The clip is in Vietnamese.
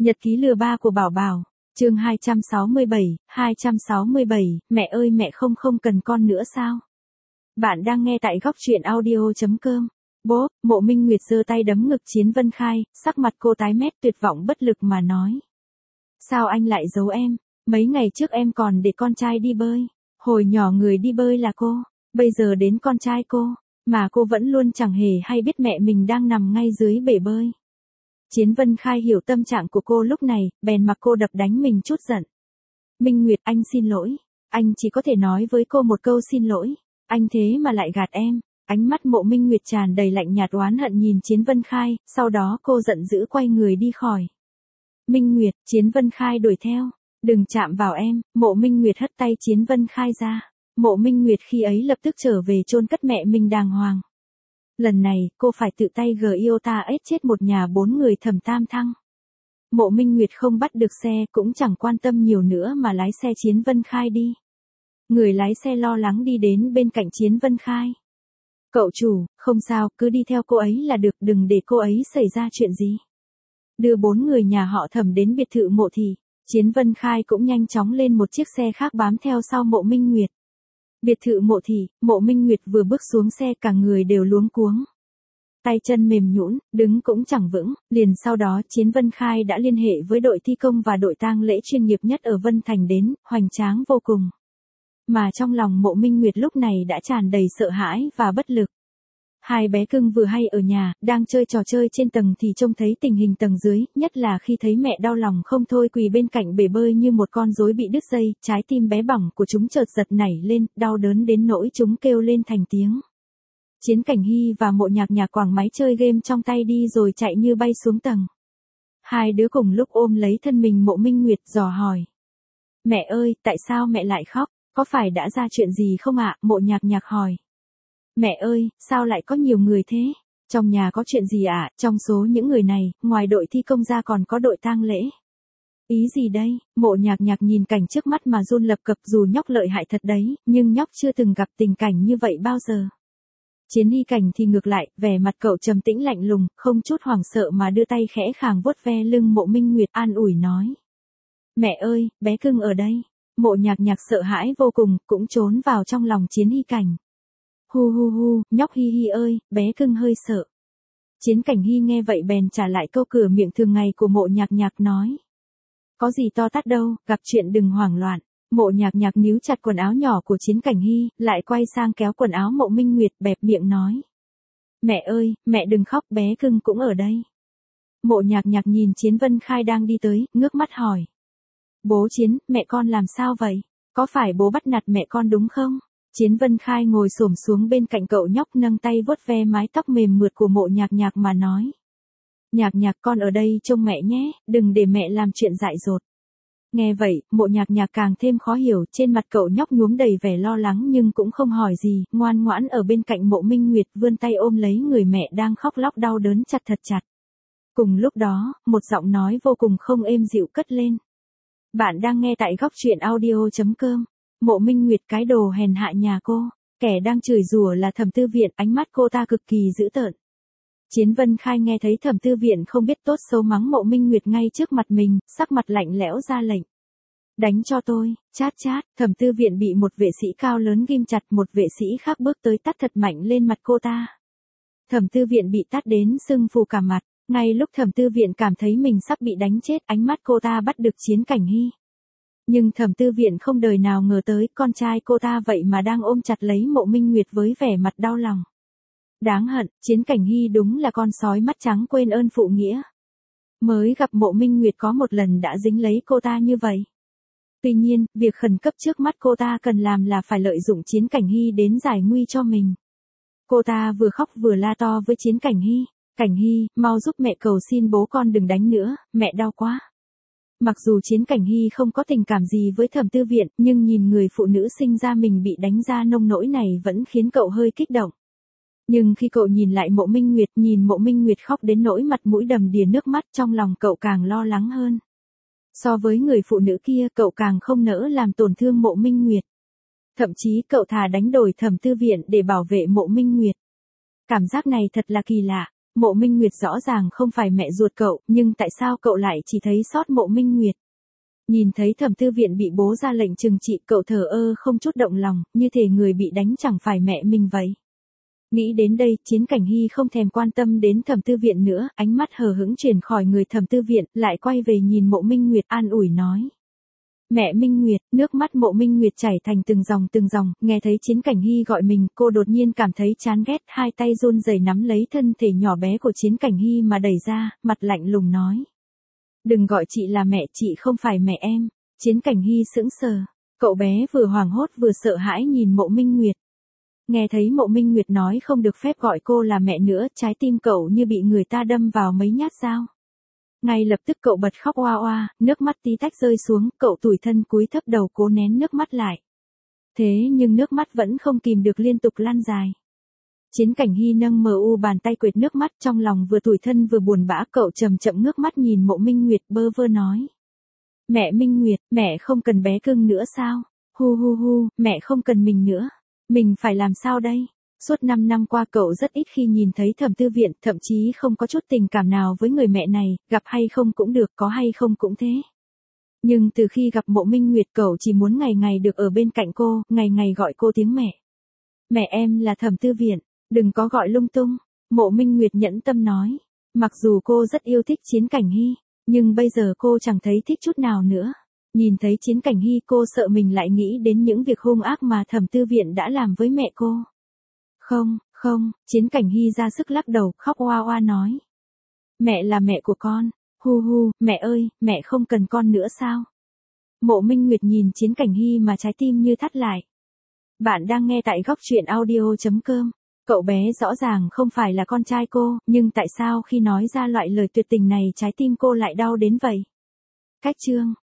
Nhật ký lừa ba của Bảo Bảo, chương 267, mẹ ơi mẹ không cần con nữa sao? Bạn đang nghe tại góc truyện audio.com. Bố, Mộ Minh Nguyệt giơ tay đấm ngực Chiến Vân Khai, sắc mặt cô tái mét tuyệt vọng bất lực mà nói. Sao anh lại giấu em? Mấy ngày trước em còn để con trai đi bơi. Hồi nhỏ người đi bơi là cô, bây giờ đến con trai cô, mà cô vẫn luôn chẳng hề hay biết mẹ mình đang nằm ngay dưới bể bơi. Chiến Vân Khai hiểu tâm trạng của cô lúc này, bèn mặc cô đập đánh mình chút giận. Minh Nguyệt, anh xin lỗi. Anh chỉ có thể nói với cô một câu xin lỗi. Anh thế mà lại gạt em. Ánh mắt Mộ Minh Nguyệt tràn đầy lạnh nhạt oán hận nhìn Chiến Vân Khai, sau đó cô giận dữ quay người đi khỏi. Minh Nguyệt, Chiến Vân Khai đuổi theo. Đừng chạm vào em. Mộ Minh Nguyệt hất tay Chiến Vân Khai ra. Mộ Minh Nguyệt khi ấy lập tức trở về chôn cất mẹ mình đàng hoàng. Lần này, cô phải tự tay giota chết một nhà 4 người Thẩm Tam Thăng. Mộ Minh Nguyệt không bắt được xe cũng chẳng quan tâm nhiều nữa mà lái xe Chiến Vân Khai đi. Người lái xe lo lắng đi đến bên cạnh Chiến Vân Khai. Cậu chủ, không sao, cứ đi theo cô ấy là được, đừng để cô ấy xảy ra chuyện gì. Đưa 4 người nhà họ Thẩm đến biệt thự Mộ Thị, Chiến Vân Khai cũng nhanh chóng lên một chiếc xe khác bám theo sau Mộ Minh Nguyệt. Biệt thự Mộ Thị, Mộ Minh Nguyệt vừa bước xuống xe cả người đều luống cuống. Tay chân mềm nhũn, đứng cũng chẳng vững, liền sau đó Chiến Vân Khai đã liên hệ với đội thi công và đội tang lễ chuyên nghiệp nhất ở Vân Thành đến, hoành tráng vô cùng. Mà trong lòng Mộ Minh Nguyệt lúc này đã tràn đầy sợ hãi và bất lực. Hai bé cưng vừa hay ở nhà, đang chơi trò chơi trên tầng thì trông thấy tình hình tầng dưới, nhất là khi thấy mẹ đau lòng không thôi quỳ bên cạnh bể bơi như một con rối bị đứt dây, trái tim bé bỏng của chúng chợt giật nảy lên, đau đớn đến nỗi chúng kêu lên thành tiếng. Chiến Cảnh Hy và Mộ Nhạc Nhạc quàng máy chơi game trong tay đi rồi chạy như bay xuống tầng. Hai đứa cùng lúc ôm lấy thân mình Mộ Minh Nguyệt dò hỏi. Mẹ ơi, tại sao mẹ lại khóc? Có phải đã ra chuyện gì không ạ? Mộ Nhạc Nhạc hỏi. Mẹ ơi, sao lại có nhiều người thế? Trong nhà có chuyện gì ạ? Trong số những người này, ngoài đội thi công ra còn có đội tang lễ. Ý gì đây? Mộ Nhạc Nhạc nhìn cảnh trước mắt mà run lập cập, dù nhóc lợi hại thật đấy, nhưng nhóc chưa từng gặp tình cảnh như vậy bao giờ. Chiến Hy Cảnh thì ngược lại, vẻ mặt cậu trầm tĩnh lạnh lùng, không chút hoảng sợ mà đưa tay khẽ khàng vuốt ve lưng Mộ Minh Nguyệt an ủi nói. Mẹ ơi, bé cưng ở đây. Mộ Nhạc Nhạc sợ hãi vô cùng, cũng trốn vào trong lòng Chiến Hy Cảnh. Hu, nhóc Hi Hi ơi, bé cưng hơi sợ. Chiến Cảnh Hy nghe vậy bèn trả lại câu cửa miệng thường ngày của Mộ Nhạc Nhạc nói. Có gì to tát đâu, gặp chuyện đừng hoảng loạn. Mộ Nhạc Nhạc níu chặt quần áo nhỏ của Chiến Cảnh Hy, lại quay sang kéo quần áo Mộ Minh Nguyệt bẹp miệng nói. Mẹ ơi, mẹ đừng khóc, bé cưng cũng ở đây. Mộ Nhạc Nhạc nhìn Chiến Vân Khai đang đi tới, ngước mắt hỏi. Bố Chiến, mẹ con làm sao vậy? Có phải bố bắt nạt mẹ con đúng không? Chiến Vân Khai ngồi xổm xuống bên cạnh cậu nhóc nâng tay vuốt ve mái tóc mềm mượt của Mộ Nhạc Nhạc mà nói. Nhạc Nhạc con ở đây trông mẹ nhé, đừng để mẹ làm chuyện dại dột. Nghe vậy, Mộ Nhạc Nhạc càng thêm khó hiểu, trên mặt cậu nhóc nhuốm đầy vẻ lo lắng nhưng cũng không hỏi gì, ngoan ngoãn ở bên cạnh Mộ Minh Nguyệt vươn tay ôm lấy người mẹ đang khóc lóc đau đớn chặt thật chặt. Cùng lúc đó, một giọng nói vô cùng không êm dịu cất lên. Bạn đang nghe tại góc truyện audio.com. Mộ Minh Nguyệt cái đồ hèn hạ nhà cô, kẻ đang chửi rủa là Thẩm Tư Viện, ánh mắt cô ta cực kỳ dữ tợn. Chiến Vân Khai nghe thấy Thẩm Tư Viện không biết tốt xấu mắng Mộ Minh Nguyệt ngay trước mặt mình, sắc mặt lạnh lẽo ra lệnh. Đánh cho tôi, chát, Thẩm Tư Viện bị một vệ sĩ cao lớn ghim chặt, một vệ sĩ khác bước tới tát thật mạnh lên mặt cô ta. Thẩm Tư Viện bị tát đến sưng phù cả mặt, ngay lúc Thẩm Tư Viện cảm thấy mình sắp bị đánh chết, ánh mắt cô ta bắt được Chiến Cảnh Hy. Nhưng Thẩm Tư Viện không đời nào ngờ tới con trai cô ta vậy mà đang ôm chặt lấy Mộ Minh Nguyệt với vẻ mặt đau lòng. Đáng hận, Chiến Cảnh Hy đúng là con sói mắt trắng quên ơn phụ nghĩa. Mới gặp Mộ Minh Nguyệt có một lần đã dính lấy cô ta như vậy. Tuy nhiên, việc khẩn cấp trước mắt cô ta cần làm là phải lợi dụng Chiến Cảnh Hy đến giải nguy cho mình. Cô ta vừa khóc vừa la to với Chiến Cảnh Hy. Cảnh Hy, mau giúp mẹ cầu xin bố con đừng đánh nữa, mẹ đau quá. Mặc dù Chiến Cảnh Hy không có tình cảm gì với Thẩm Tư Viện, nhưng nhìn người phụ nữ sinh ra mình bị đánh ra nông nỗi này vẫn khiến cậu hơi kích động. Nhưng khi cậu nhìn lại Mộ Minh Nguyệt, nhìn Mộ Minh Nguyệt khóc đến nỗi mặt mũi đầm đìa nước mắt, trong lòng cậu càng lo lắng hơn. So với người phụ nữ kia, cậu càng không nỡ làm tổn thương Mộ Minh Nguyệt. Thậm chí cậu thà đánh đổi Thẩm Tư Viện để bảo vệ Mộ Minh Nguyệt. Cảm giác này thật là kỳ lạ. Mộ Minh Nguyệt rõ ràng không phải mẹ ruột cậu, nhưng tại sao cậu lại chỉ thấy sót Mộ Minh Nguyệt? Nhìn thấy Thẩm Tư Viện bị bố ra lệnh trừng trị, cậu thờ ơ không chút động lòng, như thể người bị đánh chẳng phải mẹ mình vậy. Nghĩ đến đây, Chiến Cảnh Hy không thèm quan tâm đến Thẩm Tư Viện nữa, ánh mắt hờ hững chuyển khỏi người Thẩm Tư Viện, lại quay về nhìn Mộ Minh Nguyệt an ủi nói. Mẹ Minh Nguyệt, nước mắt Mộ Minh Nguyệt chảy thành từng dòng, nghe thấy Chiến Cảnh Hy gọi mình, cô đột nhiên cảm thấy chán ghét, hai tay run rẩy nắm lấy thân thể nhỏ bé của Chiến Cảnh Hy mà đẩy ra, mặt lạnh lùng nói. Đừng gọi chị là mẹ, chị không phải mẹ em. Chiến Cảnh Hy sững sờ, cậu bé vừa hoảng hốt vừa sợ hãi nhìn Mộ Minh Nguyệt. Nghe thấy Mộ Minh Nguyệt nói không được phép gọi cô là mẹ nữa, trái tim cậu như bị người ta đâm vào mấy nhát dao. Ngay lập tức cậu bật khóc oa oa, nước mắt tí tách rơi xuống, cậu tủi thân cúi thấp đầu cố nén nước mắt lại. Thế nhưng nước mắt vẫn không kìm được liên tục lan dài. Chiến Cảnh Hy nâng mờ u bàn tay quệt nước mắt, trong lòng vừa tủi thân vừa buồn bã, cậu chậm chậm ngước mắt nhìn Mộ Minh Nguyệt bơ vơ nói. Mẹ Minh Nguyệt, mẹ không cần bé cưng nữa sao? Hu hu hu, mẹ không cần mình nữa. Mình phải làm sao đây? Suốt 5 năm qua cậu rất ít khi nhìn thấy Thẩm Tư Viện, thậm chí không có chút tình cảm nào với người mẹ này, gặp hay không cũng được, có hay không cũng thế. Nhưng từ khi gặp Mộ Minh Nguyệt cậu chỉ muốn ngày ngày được ở bên cạnh cô, ngày ngày gọi cô tiếng mẹ. Mẹ em là Thẩm Tư Viện, đừng có gọi lung tung. Mộ Minh Nguyệt nhẫn tâm nói. Mặc dù cô rất yêu thích Chiến Cảnh Hy, nhưng bây giờ cô chẳng thấy thích chút nào nữa. Nhìn thấy Chiến Cảnh Hy cô sợ mình lại nghĩ đến những việc hung ác mà Thẩm Tư Viện đã làm với mẹ cô. Không, Chiến Cảnh Hy ra sức lắc đầu, khóc oa oa nói. Mẹ là mẹ của con. Hu hu, mẹ ơi, mẹ không cần con nữa sao? Mộ Minh Nguyệt nhìn Chiến Cảnh Hy mà trái tim như thắt lại. Bạn đang nghe tại góc truyện audio.com. Cậu bé rõ ràng không phải là con trai cô, nhưng tại sao khi nói ra loại lời tuyệt tình này trái tim cô lại đau đến vậy? Cách chương